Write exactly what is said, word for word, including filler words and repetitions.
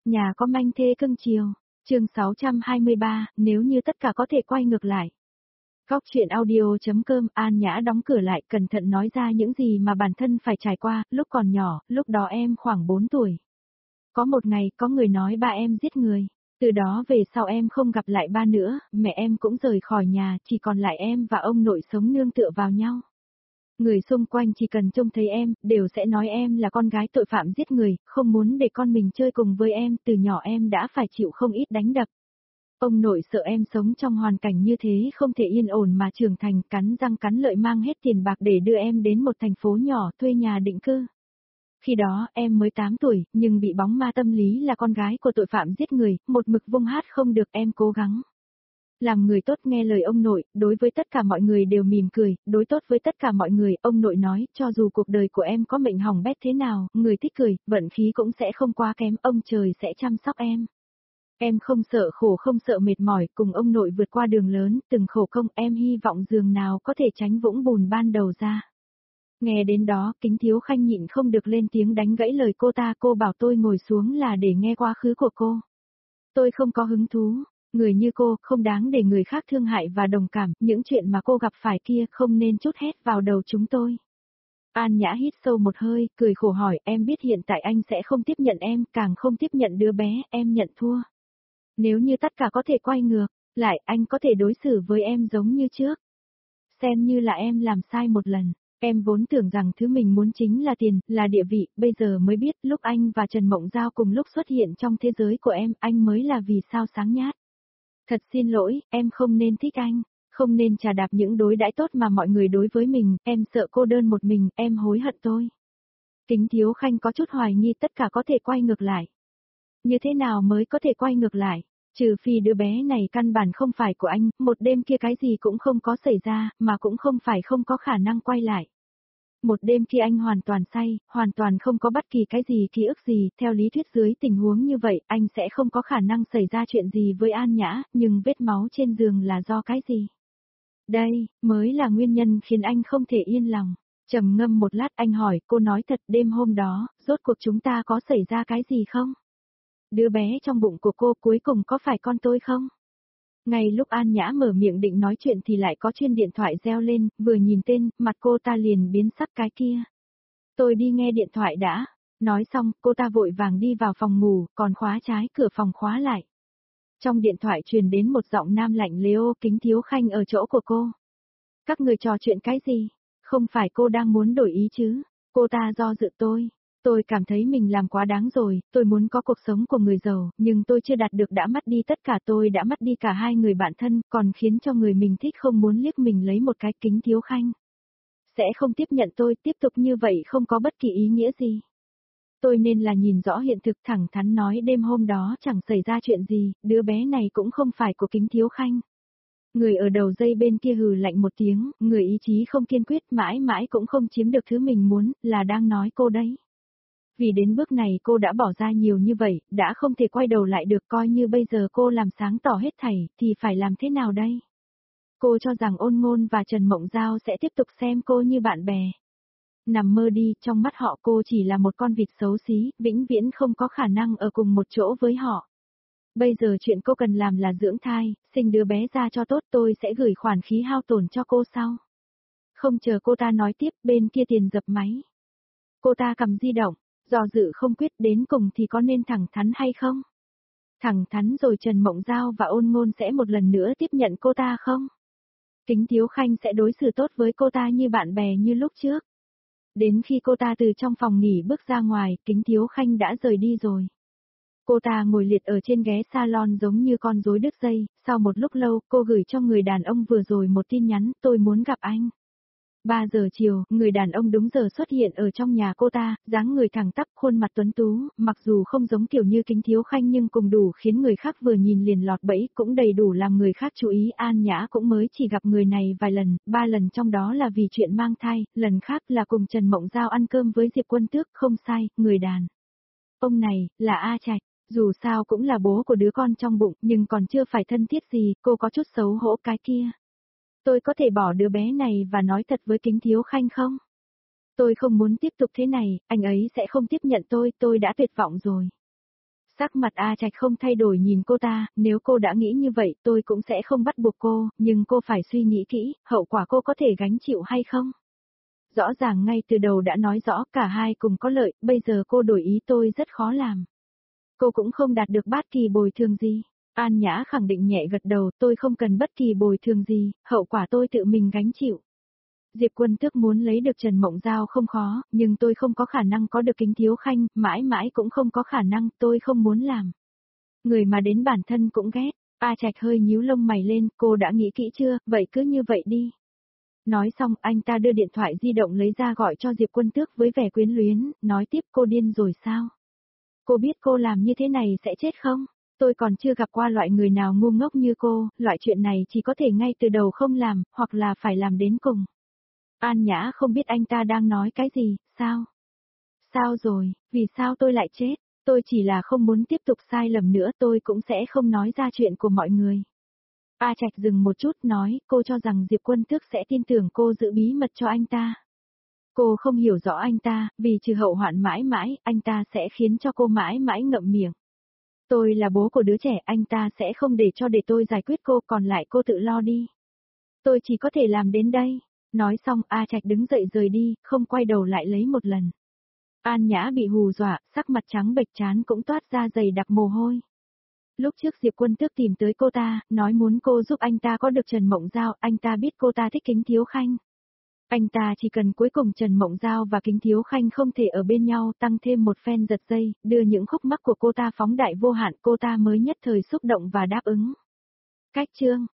Nhà có manh thê cưng chiều. Chương sáu trăm hai mươi ba, nếu như tất cả có thể quay ngược lại. Góc truyện audio.com. An Nhã đóng cửa lại, cẩn thận nói ra những gì mà bản thân phải trải qua. Lúc còn nhỏ, lúc đó em khoảng bốn tuổi. Có một ngày, có người nói ba em giết người. Từ đó về sau em không gặp lại ba nữa, mẹ em cũng rời khỏi nhà, chỉ còn lại em và ông nội sống nương tựa vào nhau. Người xung quanh chỉ cần trông thấy em, đều sẽ nói em là con gái tội phạm giết người, không muốn để con mình chơi cùng với em, từ nhỏ em đã phải chịu không ít đánh đập. Ông nội sợ em sống trong hoàn cảnh như thế không thể yên ổn mà trưởng thành, cắn răng cắn lợi mang hết tiền bạc để đưa em đến một thành phố nhỏ thuê nhà định cư. Khi đó, em mới tám tuổi, nhưng bị bóng ma tâm lý là con gái của tội phạm giết người, một mực vung hát không được, em cố gắng làm người tốt, nghe lời ông nội, đối với tất cả mọi người đều mỉm cười, đối tốt với tất cả mọi người. Ông nội nói, cho dù cuộc đời của em có mệnh hỏng bét thế nào, người thích cười, vận khí cũng sẽ không quá kém, ông trời sẽ chăm sóc em. Em không sợ khổ không sợ mệt mỏi, cùng ông nội vượt qua đường lớn, từng khổ công, em hy vọng giường nào có thể tránh vũng bùn ban đầu ra. Nghe đến đó, Kính Thiếu Khanh nhịn không được lên tiếng đánh gãy lời cô ta, cô bảo tôi ngồi xuống là để nghe quá khứ của cô. Tôi không có hứng thú. Người như cô, không đáng để người khác thương hại và đồng cảm, những chuyện mà cô gặp phải kia không nên trút hết vào đầu chúng tôi. An Nhã hít sâu một hơi, cười khổ hỏi, em biết hiện tại anh sẽ không tiếp nhận em, càng không tiếp nhận đứa bé, em nhận thua. Nếu như tất cả có thể quay ngược, lại anh có thể đối xử với em giống như trước. Xem như là em làm sai một lần. Em vốn tưởng rằng thứ mình muốn chính là tiền, là địa vị, bây giờ mới biết lúc anh và Trần Mộng Giao cùng lúc xuất hiện trong thế giới của em, anh mới là vì sao sáng nhát. Thật xin lỗi, em không nên thích anh, không nên trà đạp những đối đãi tốt mà mọi người đối với mình, em sợ cô đơn một mình, em hối hận tôi. Kính Thiếu Khanh có chút hoài nghi tất cả có thể quay ngược lại. Như thế nào mới có thể quay ngược lại? Trừ phi đứa bé này căn bản không phải của anh, một đêm kia cái gì cũng không có xảy ra, mà cũng không phải không có khả năng quay lại. Một đêm khi anh hoàn toàn say, hoàn toàn không có bất kỳ cái gì ký ức gì, theo lý thuyết dưới tình huống như vậy, anh sẽ không có khả năng xảy ra chuyện gì với An Nhã, nhưng vết máu trên giường là do cái gì? Đây, mới là nguyên nhân khiến anh không thể yên lòng. Trầm ngâm một lát anh hỏi, cô nói thật đêm hôm đó, rốt cuộc chúng ta có xảy ra cái gì không? Đứa bé trong bụng của cô cuối cùng có phải con tôi không? Ngay lúc An Nhã mở miệng định nói chuyện thì lại có chuông điện thoại reo lên, vừa nhìn tên, mặt cô ta liền biến sắc cái kia. Tôi đi nghe điện thoại đã. Nói xong, cô ta vội vàng đi vào phòng ngủ, còn khóa trái cửa phòng khóa lại. Trong điện thoại truyền đến một giọng nam lạnh lẽo, Kính Thiếu Khanh ở chỗ của cô. Các người trò chuyện cái gì? Không phải cô đang muốn đổi ý chứ? Cô ta do dự tôi. Tôi cảm thấy mình làm quá đáng rồi, tôi muốn có cuộc sống của người giàu, nhưng tôi chưa đạt được đã mất đi tất cả, tôi đã mất đi cả hai người bạn thân, còn khiến cho người mình thích không muốn liếc mình lấy một cái. Kính Thiếu Khanh sẽ không tiếp nhận tôi, tiếp tục như vậy không có bất kỳ ý nghĩa gì. Tôi nên là nhìn rõ hiện thực, thẳng thắn nói đêm hôm đó chẳng xảy ra chuyện gì, đứa bé này cũng không phải của Kính Thiếu Khanh. Người ở đầu dây bên kia hừ lạnh một tiếng, người ý chí không kiên quyết mãi mãi cũng không chiếm được thứ mình muốn, là đang nói cô đấy. Vì đến bước này cô đã bỏ ra nhiều như vậy, đã không thể quay đầu lại được, coi như bây giờ cô làm sáng tỏ hết thảy, thì phải làm thế nào đây? Cô cho rằng Ôn Ngôn và Trần Mộng Giao sẽ tiếp tục xem cô như bạn bè. Nằm mơ đi, trong mắt họ cô chỉ là một con vịt xấu xí, vĩnh viễn không có khả năng ở cùng một chỗ với họ. Bây giờ chuyện cô cần làm là dưỡng thai, sinh đứa bé ra cho tốt, tôi sẽ gửi khoản khí hao tổn cho cô sau. Không chờ cô ta nói tiếp, bên kia tiền dập máy. Cô ta cầm di động. Do dự không quyết, đến cùng thì có nên thẳng thắn hay không? Thẳng thắn rồi Trần Mộng Giao và Ôn Ngôn sẽ một lần nữa tiếp nhận cô ta không? Kính Thiếu Khanh sẽ đối xử tốt với cô ta như bạn bè như lúc trước. Đến khi cô ta từ trong phòng nghỉ bước ra ngoài, Kính Thiếu Khanh đã rời đi rồi. Cô ta ngồi liệt ở trên ghế salon giống như con rối đứt dây, sau một lúc lâu, cô gửi cho người đàn ông vừa rồi một tin nhắn, tôi muốn gặp anh. ba giờ chiều, người đàn ông đúng giờ xuất hiện ở trong nhà cô ta, dáng người thẳng tắp, khuôn mặt tuấn tú, mặc dù không giống kiểu như Kính Thiếu Khanh nhưng cùng đủ khiến người khác vừa nhìn liền lọt bẫy, cũng đầy đủ làm người khác chú ý. An Nhã cũng mới chỉ gặp người này vài lần, ba lần trong đó là vì chuyện mang thai, lần khác là cùng Trần Mộng Giao ăn cơm với Diệp Quân Tước, không sai, người đàn ông này, là A Trạch. Dù sao cũng là bố của đứa con trong bụng, nhưng còn chưa phải thân thiết gì, cô có chút xấu hổ cái kia. Tôi có thể bỏ đứa bé này và nói thật với Kính Thiếu Khanh không? Tôi không muốn tiếp tục thế này, anh ấy sẽ không tiếp nhận tôi, tôi đã tuyệt vọng rồi. Sắc mặt A Trạch không thay đổi nhìn cô ta, nếu cô đã nghĩ như vậy tôi cũng sẽ không bắt buộc cô, nhưng cô phải suy nghĩ kỹ, hậu quả cô có thể gánh chịu hay không? Rõ ràng ngay từ đầu đã nói rõ cả hai cùng có lợi, bây giờ cô đổi ý tôi rất khó làm. Cô cũng không đạt được bất kỳ bồi thường gì. An Nhã khẳng định nhẹ gật đầu, tôi không cần bất kỳ bồi thường gì, hậu quả tôi tự mình gánh chịu. Diệp Quân Tước muốn lấy được Trần Mộng Giao không khó, nhưng tôi không có khả năng có được Kính Thiếu Khanh, mãi mãi cũng không có khả năng, tôi không muốn làm. Người mà đến bản thân cũng ghét. A Trạch hơi nhíu lông mày lên, cô đã nghĩ kỹ chưa, vậy cứ như vậy đi. Nói xong anh ta đưa điện thoại di động lấy ra gọi cho Diệp Quân Tước với vẻ quyến luyến, nói tiếp cô điên rồi sao? Cô biết cô làm như thế này sẽ chết không? Tôi còn chưa gặp qua loại người nào ngu ngốc như cô, loại chuyện này chỉ có thể ngay từ đầu không làm, hoặc là phải làm đến cùng. An Nhã không biết anh ta đang nói cái gì, sao? Sao rồi, vì sao tôi lại chết? Tôi chỉ là không muốn tiếp tục sai lầm nữa, tôi cũng sẽ không nói ra chuyện của mọi người. A Trạch dừng một chút nói, cô cho rằng Diệp Quân Tước sẽ tin tưởng cô giữ bí mật cho anh ta. Cô không hiểu rõ anh ta, vì trừ hậu hoạn mãi mãi, anh ta sẽ khiến cho cô mãi mãi ngậm miệng. Tôi là bố của đứa trẻ, anh ta sẽ không để cho để tôi giải quyết cô, còn lại cô tự lo đi. Tôi chỉ có thể làm đến đây. Nói xong A Trạch đứng dậy rời đi, không quay đầu lại lấy một lần. An Nhã bị hù dọa, sắc mặt trắng bệch, trán cũng toát ra dày đặc mồ hôi. Lúc trước Diệp Quân Tước tìm tới cô ta, nói muốn cô giúp anh ta có được Trần Mộng Giao, anh ta biết cô ta thích Kính Thiếu Khanh. Anh ta chỉ cần cuối cùng Trần Mộng Giao và Kính Thiếu Khanh không thể ở bên nhau, tăng thêm một phen giật dây, đưa những khúc mắc của cô ta phóng đại vô hạn, cô ta mới nhất thời xúc động và đáp ứng. Cách chương